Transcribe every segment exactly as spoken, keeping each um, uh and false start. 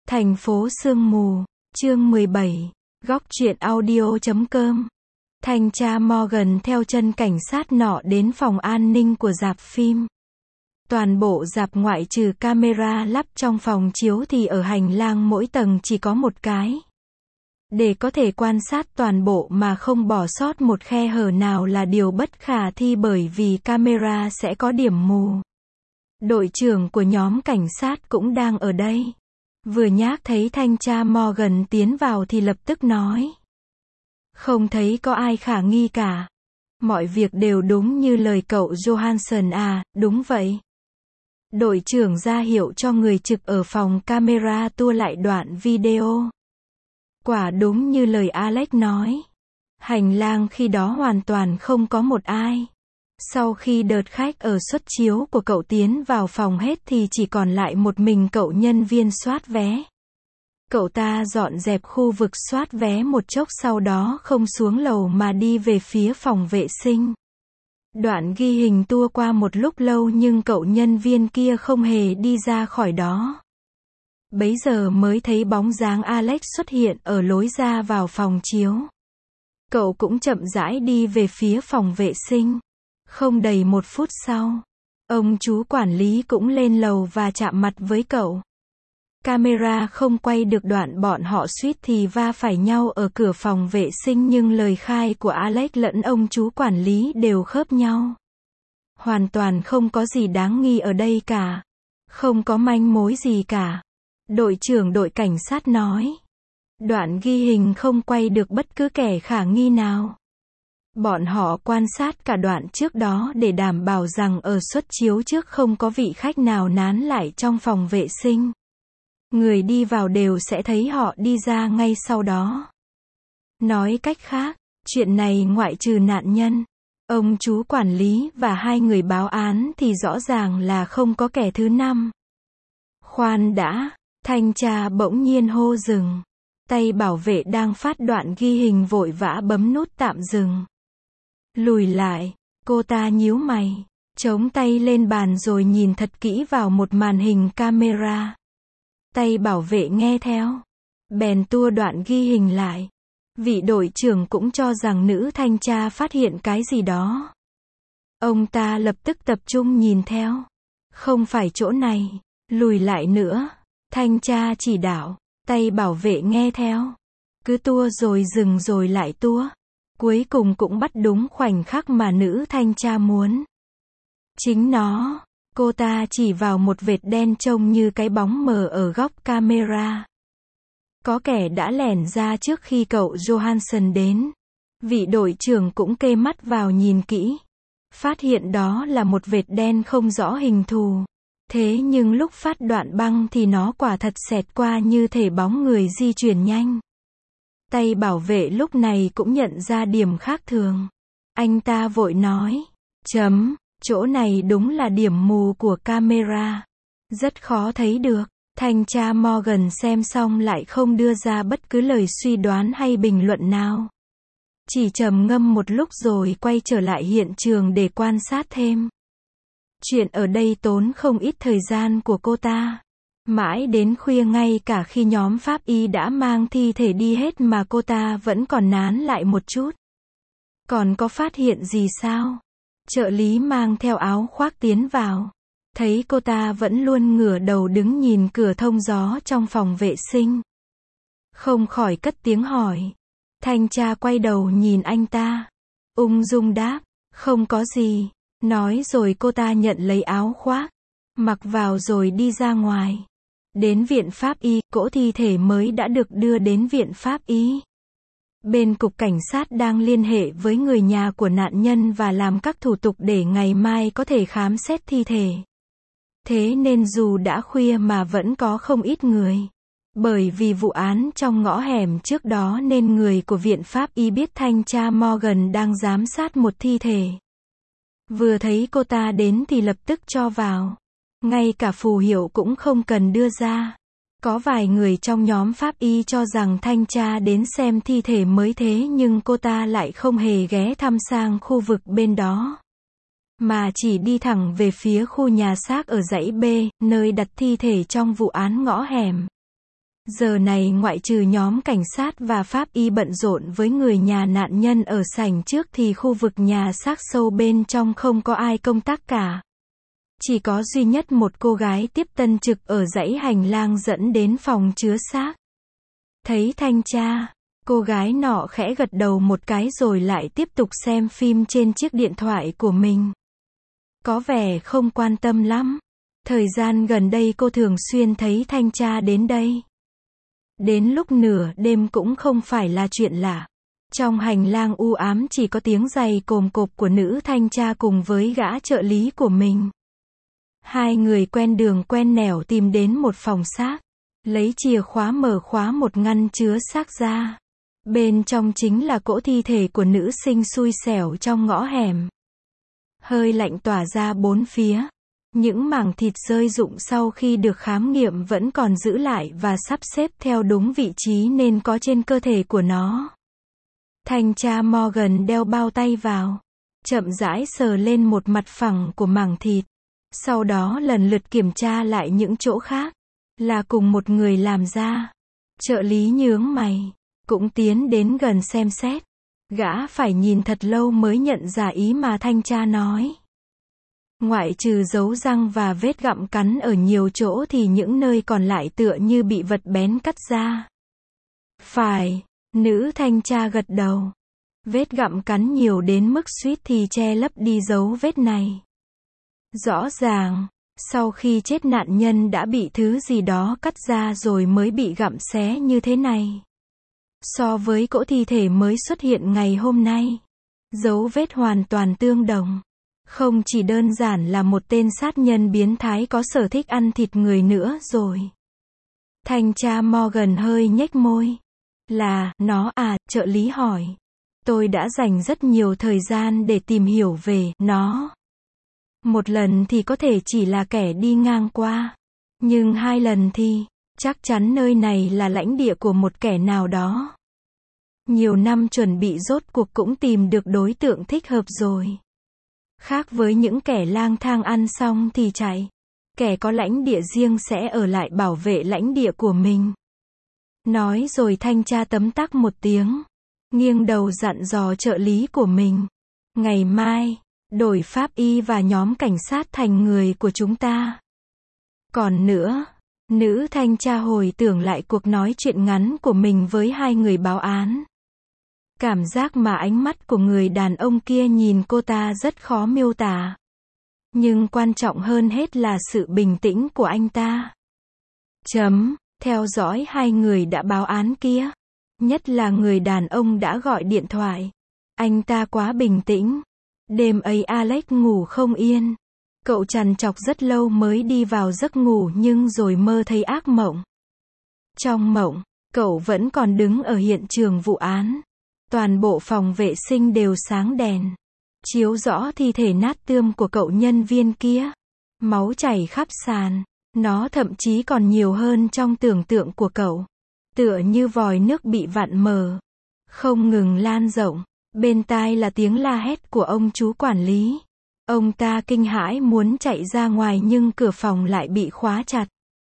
Thành phố sương mù, chương mười bảy, góc truyện audio chấm com. Thanh tra Morgan theo chân cảnh sát nọ đến phòng an ninh của rạp phim. Toàn bộ rạp ngoại trừ camera lắp trong phòng chiếu thì ở hành lang mỗi tầng chỉ có một cái. Để có thể quan sát toàn bộ mà không bỏ sót một khe hở nào là điều bất khả thi bởi vì camera sẽ có điểm mù. Đội trưởng của nhóm cảnh sát cũng đang ở đây. Vừa nhác thấy thanh tra Morgan tiến vào thì lập tức nói. Không thấy có ai khả nghi cả. Mọi việc đều đúng như lời cậu Johansson à, đúng vậy. Đội trưởng ra hiệu cho người trực ở phòng camera tua lại đoạn video. Quả đúng như lời Alex nói. Hành lang khi đó hoàn toàn không có một ai. Sau khi đợt khách ở suất chiếu của cậu tiến vào phòng hết thì chỉ còn lại một mình cậu nhân viên soát vé. Cậu ta dọn dẹp khu vực soát vé một chốc sau đó không xuống lầu mà đi về phía phòng vệ sinh. Đoạn ghi hình tua qua một lúc lâu nhưng cậu nhân viên kia không hề đi ra khỏi đó. Bấy giờ mới thấy bóng dáng Alex xuất hiện ở lối ra vào phòng chiếu. Cậu cũng chậm rãi đi về phía phòng vệ sinh. Không đầy một phút sau, ông chú quản lý cũng lên lầu và chạm mặt với cậu. Camera không quay được đoạn bọn họ suýt thì va phải nhau ở cửa phòng vệ sinh nhưng lời khai của Alex lẫn ông chú quản lý đều khớp nhau. Hoàn toàn không có gì đáng nghi ở đây cả. Không có manh mối gì cả. Đội trưởng đội cảnh sát nói. Đoạn ghi hình không quay được bất cứ kẻ khả nghi nào. Bọn họ quan sát cả đoạn trước đó để đảm bảo rằng ở suất chiếu trước không có vị khách nào nán lại trong phòng vệ sinh. Người đi vào đều sẽ thấy họ đi ra ngay sau đó. Nói cách khác, chuyện này ngoại trừ nạn nhân, ông chú quản lý và hai người báo án thì rõ ràng là không có kẻ thứ năm. Khoan đã, thanh tra bỗng nhiên hô dừng. Tay bảo vệ đang phát đoạn ghi hình vội vã bấm nút tạm dừng. Lùi lại, cô ta nhíu mày, chống tay lên bàn rồi nhìn thật kỹ vào một màn hình camera. Tay bảo vệ nghe theo, bèn tua đoạn ghi hình lại. Vị đội trưởng cũng cho rằng nữ thanh tra phát hiện cái gì đó. Ông ta lập tức tập trung nhìn theo. Không phải chỗ này, lùi lại nữa. Thanh tra chỉ đạo, tay bảo vệ nghe theo. Cứ tua rồi dừng rồi lại tua. Cuối cùng cũng bắt đúng khoảnh khắc mà nữ thanh tra muốn. Chính nó, cô ta chỉ vào một vệt đen trông như cái bóng mờ ở góc camera. Có kẻ đã lẻn ra trước khi cậu Johansson đến. Vị đội trưởng cũng kê mắt vào nhìn kỹ. Phát hiện đó là một vệt đen không rõ hình thù. Thế nhưng lúc phát đoạn băng thì nó quả thật xẹt qua như thể bóng người di chuyển nhanh. Tay bảo vệ lúc này cũng nhận ra điểm khác thường. Anh ta vội nói. Chấm, chỗ này đúng là điểm mù của camera. Rất khó thấy được. Thanh tra Morgan xem xong lại không đưa ra bất cứ lời suy đoán hay bình luận nào. Chỉ trầm ngâm một lúc rồi quay trở lại hiện trường để quan sát thêm. Chuyện ở đây tốn không ít thời gian của cô ta. Mãi đến khuya ngay cả khi nhóm pháp y đã mang thi thể đi hết mà cô ta vẫn còn nán lại một chút. Còn có phát hiện gì sao? Trợ lý mang theo áo khoác tiến vào. Thấy cô ta vẫn luôn ngửa đầu đứng nhìn cửa thông gió trong phòng vệ sinh. Không khỏi cất tiếng hỏi. Thanh tra quay đầu nhìn anh ta. Ung dung đáp. Không có gì. Nói rồi cô ta nhận lấy áo khoác. Mặc vào rồi đi ra ngoài. Đến viện pháp y, cỗ thi thể mới đã được đưa đến viện pháp y. Bên cục cảnh sát đang liên hệ với người nhà của nạn nhân và làm các thủ tục để ngày mai có thể khám xét thi thể. Thế nên dù đã khuya mà vẫn có không ít người. Bởi vì vụ án trong ngõ hẻm trước đó nên người của viện pháp y biết thanh tra Morgan đang giám sát một thi thể. Vừa thấy cô ta đến thì lập tức cho vào. Ngay cả phù hiệu cũng không cần đưa ra. Có vài người trong nhóm pháp y cho rằng thanh tra đến xem thi thể mới thế nhưng cô ta lại không hề ghé thăm sang khu vực bên đó. Mà chỉ đi thẳng về phía khu nhà xác ở dãy B, nơi đặt thi thể trong vụ án ngõ hẻm. Giờ này ngoại trừ nhóm cảnh sát và pháp y bận rộn với người nhà nạn nhân ở sảnh trước thì khu vực nhà xác sâu bên trong không có ai công tác cả. Chỉ có duy nhất một cô gái tiếp tân trực ở dãy hành lang dẫn đến phòng chứa xác. Thấy thanh tra, cô gái nọ khẽ gật đầu một cái rồi lại tiếp tục xem phim trên chiếc điện thoại của mình. Có vẻ không quan tâm lắm. Thời gian gần đây cô thường xuyên thấy thanh tra đến đây. Đến lúc nửa đêm cũng không phải là chuyện lạ. Trong hành lang u ám chỉ có tiếng giày cồm cộp của nữ thanh tra cùng với gã trợ lý của mình. Hai người quen đường quen nẻo tìm đến một phòng xác. Lấy chìa khóa mở khóa một ngăn chứa xác ra. Bên trong chính là cỗ thi thể của nữ sinh xui xẻo trong ngõ hẻm. Hơi lạnh tỏa ra bốn phía. Những mảng thịt rơi rụng sau khi được khám nghiệm vẫn còn giữ lại và sắp xếp theo đúng vị trí nên có trên cơ thể của nó. Thanh tra Morgan đeo bao tay vào. Chậm rãi sờ lên một mặt phẳng của mảng thịt. Sau đó lần lượt kiểm tra lại những chỗ khác. Là cùng một người làm ra. Trợ lý nhướng mày. Cũng tiến đến gần xem xét. Gã phải nhìn thật lâu mới nhận ra ý mà thanh tra nói. Ngoại trừ dấu răng và vết gặm cắn ở nhiều chỗ thì những nơi còn lại tựa như bị vật bén cắt ra. Phải, nữ thanh tra gật đầu. Vết gặm cắn nhiều đến mức suýt thì che lấp đi dấu vết này. Rõ ràng, sau khi chết nạn nhân đã bị thứ gì đó cắt ra rồi mới bị gặm xé như thế này. So với cỗ thi thể mới xuất hiện ngày hôm nay, dấu vết hoàn toàn tương đồng. Không chỉ đơn giản là một tên sát nhân biến thái có sở thích ăn thịt người nữa rồi. Thanh tra Morgan hơi nhếch môi. Là, nó à, trợ lý hỏi. Tôi đã dành rất nhiều thời gian để tìm hiểu về nó. Một lần thì có thể chỉ là kẻ đi ngang qua. Nhưng hai lần thì, chắc chắn nơi này là lãnh địa của một kẻ nào đó. Nhiều năm chuẩn bị rốt cuộc cũng tìm được đối tượng thích hợp rồi. Khác với những kẻ lang thang ăn xong thì chạy. Kẻ có lãnh địa riêng sẽ ở lại bảo vệ lãnh địa của mình. Nói rồi thanh tra tấm tắc một tiếng. Nghiêng đầu dặn dò trợ lý của mình. Ngày mai, đổi pháp y và nhóm cảnh sát thành người của chúng ta. Còn nữa, nữ thanh tra hồi tưởng lại cuộc nói chuyện ngắn của mình với hai người báo án. Cảm giác mà ánh mắt của người đàn ông kia nhìn cô ta rất khó miêu tả. Nhưng quan trọng hơn hết là sự bình tĩnh của anh ta. Chấm, theo dõi hai người đã báo án kia. Nhất là người đàn ông đã gọi điện thoại. Anh ta quá bình tĩnh. Đêm ấy Alex ngủ không yên. Cậu trằn trọc rất lâu mới đi vào giấc ngủ nhưng rồi mơ thấy ác mộng. Trong mộng, cậu vẫn còn đứng ở hiện trường vụ án. Toàn bộ phòng vệ sinh đều sáng đèn. Chiếu rõ thi thể nát tươm của cậu nhân viên kia. Máu chảy khắp sàn. Nó thậm chí còn nhiều hơn trong tưởng tượng của cậu. Tựa như vòi nước bị vặn mờ. Không ngừng lan rộng. Bên tai là tiếng la hét của ông chú quản lý. Ông ta kinh hãi muốn chạy ra ngoài nhưng cửa phòng lại bị khóa chặt.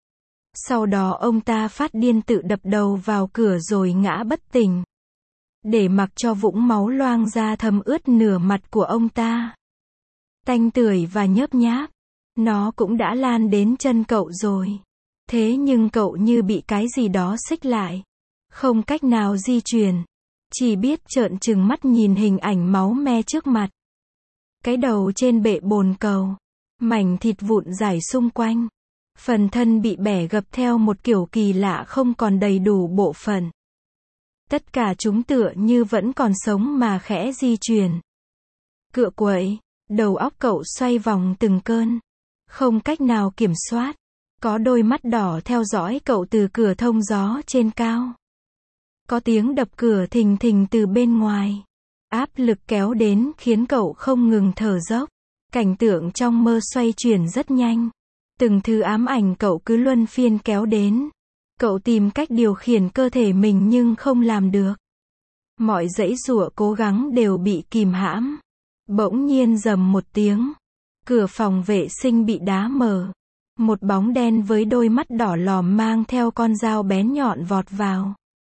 Sau đó ông ta phát điên tự đập đầu vào cửa rồi ngã bất tỉnh. Để mặc cho vũng máu loang ra thấm ướt nửa mặt của ông ta. Tanh tưởi và nhớp nháp. Nó cũng đã lan đến chân cậu rồi. Thế nhưng cậu như bị cái gì đó xích lại. Không cách nào di chuyển. Chỉ biết trợn trừng mắt nhìn hình ảnh máu me trước mặt. Cái đầu trên bệ bồn cầu. Mảnh thịt vụn rải xung quanh. Phần thân bị bẻ gập theo một kiểu kỳ lạ không còn đầy đủ bộ phận. Tất cả chúng tựa như vẫn còn sống mà khẽ di chuyển. Cựa quậy, đầu óc cậu xoay vòng từng cơn. Không cách nào kiểm soát. Có đôi mắt đỏ theo dõi cậu từ cửa thông gió trên cao. Có tiếng đập cửa thình thình từ bên ngoài. Áp lực kéo đến khiến cậu không ngừng thở dốc. Cảnh tượng trong mơ xoay chuyển rất nhanh. Từng thứ ám ảnh cậu cứ luân phiên kéo đến. Cậu tìm cách điều khiển cơ thể mình nhưng không làm được. Mọi dãy giụa cố gắng đều bị kìm hãm. Bỗng nhiên rầm một tiếng. Cửa phòng vệ sinh bị đá mở. Một bóng đen với đôi mắt đỏ lòm mang theo con dao bén nhọn vọt vào.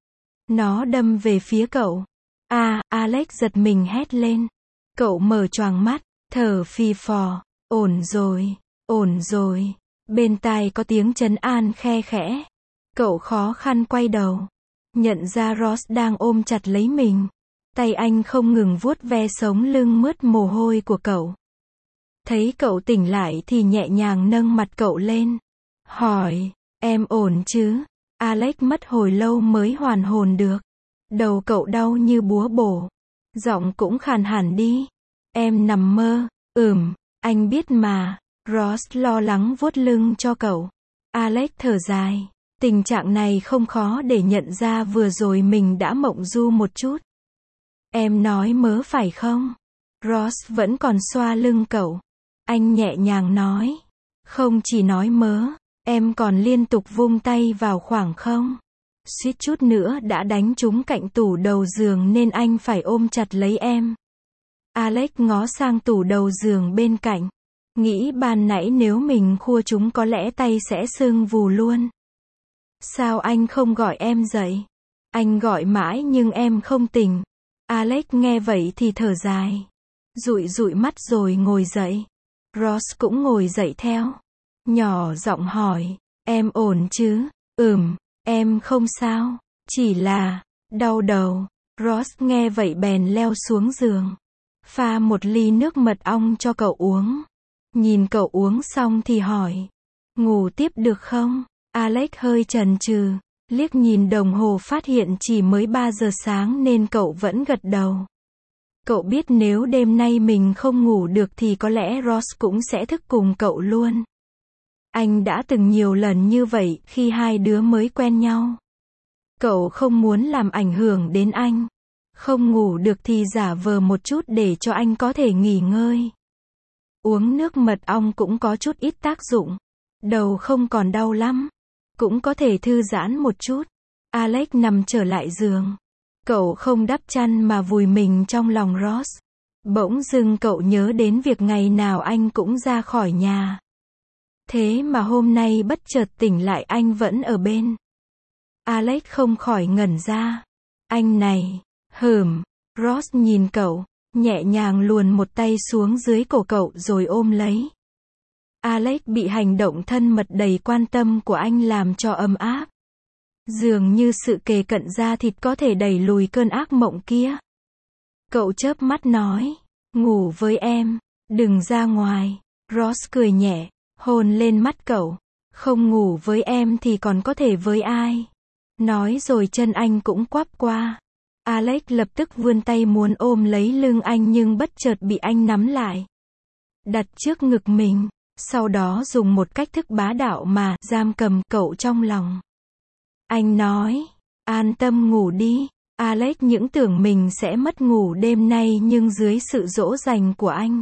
Nó đâm về phía cậu. À, Alex giật mình hét lên. Cậu mở choàng mắt, thở phì phò. Ổn rồi, ổn rồi. Bên tai có tiếng trấn an khe khẽ. Cậu khó khăn quay đầu. Nhận ra Ross đang ôm chặt lấy mình. Tay anh không ngừng vuốt ve sống lưng mướt mồ hôi của cậu. Thấy cậu tỉnh lại thì nhẹ nhàng nâng mặt cậu lên. Hỏi, em ổn chứ? Alex mất hồi lâu mới hoàn hồn được. Đầu cậu đau như búa bổ. Giọng cũng khàn hẳn đi. Em nằm mơ. Ừm, anh biết mà. Ross lo lắng vuốt lưng cho cậu. Alex thở dài. Tình trạng này không khó để nhận ra vừa rồi mình đã mộng du một chút. Em nói mớ phải không? Ross vẫn còn xoa lưng cậu. Anh nhẹ nhàng nói. Không chỉ nói mớ, em còn liên tục vung tay vào khoảng không. Suýt chút nữa đã đánh trúng cạnh tủ đầu giường nên anh phải ôm chặt lấy em. Alex ngó sang tủ đầu giường bên cạnh. Nghĩ ban nãy nếu mình khua chúng có lẽ tay sẽ sưng vù luôn. Sao anh không gọi em dậy? Anh gọi mãi nhưng em không tỉnh. Alex nghe vậy thì thở dài. Dụi dụi mắt rồi ngồi dậy. Ross cũng ngồi dậy theo. Nhỏ giọng hỏi. Em ổn chứ? Ừm, em không sao. Chỉ là đau đầu. Ross nghe vậy bèn leo xuống giường. Pha một ly nước mật ong cho cậu uống. Nhìn cậu uống xong thì hỏi. Ngủ tiếp được không? Alex hơi chần chừ. Liếc nhìn đồng hồ phát hiện chỉ mới ba giờ sáng nên cậu vẫn gật đầu. Cậu biết nếu đêm nay mình không ngủ được thì có lẽ Ross cũng sẽ thức cùng cậu luôn. Anh đã từng nhiều lần như vậy khi hai đứa mới quen nhau. Cậu không muốn làm ảnh hưởng đến anh. Không ngủ được thì giả vờ một chút để cho anh có thể nghỉ ngơi. Uống nước mật ong cũng có chút ít tác dụng. Đầu không còn đau lắm. Cũng có thể thư giãn một chút. Alex nằm trở lại giường. Cậu không đắp chăn mà vùi mình trong lòng Ross. Bỗng dưng cậu nhớ đến việc ngày nào anh cũng ra khỏi nhà. Thế mà hôm nay bất chợt tỉnh lại anh vẫn ở bên. Alex không khỏi ngẩn ra. Anh này, hừm, Ross nhìn cậu, nhẹ nhàng luồn một tay xuống dưới cổ cậu rồi ôm lấy. Alex bị hành động thân mật đầy quan tâm của anh làm cho ấm áp. Dường như sự kề cận da thịt có thể đẩy lùi cơn ác mộng kia. Cậu chớp mắt nói, ngủ với em, đừng ra ngoài. Ross cười nhẹ, hôn lên mắt cậu. Không ngủ với em thì còn có thể với ai? Nói rồi chân anh cũng quắp qua. Alex lập tức vươn tay muốn ôm lấy lưng anh nhưng bất chợt bị anh nắm lại. Đặt trước ngực mình. Sau đó dùng một cách thức bá đạo mà giam cầm cậu trong lòng. Anh nói, an tâm ngủ đi. Alex những tưởng mình sẽ mất ngủ đêm nay nhưng dưới sự dỗ dành của anh,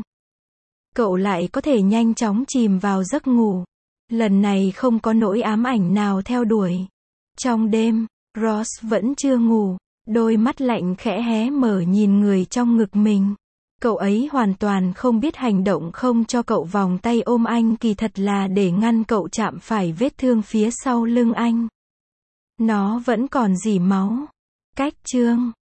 cậu lại có thể nhanh chóng chìm vào giấc ngủ. Lần này không có nỗi ám ảnh nào theo đuổi. Trong đêm, Ross vẫn chưa ngủ. Đôi mắt lạnh khẽ hé mở nhìn người trong ngực mình. Cậu ấy hoàn toàn không biết hành động không cho cậu vòng tay ôm anh kỳ thật là để ngăn cậu chạm phải vết thương phía sau lưng anh. Nó vẫn còn rỉ máu. Cách chương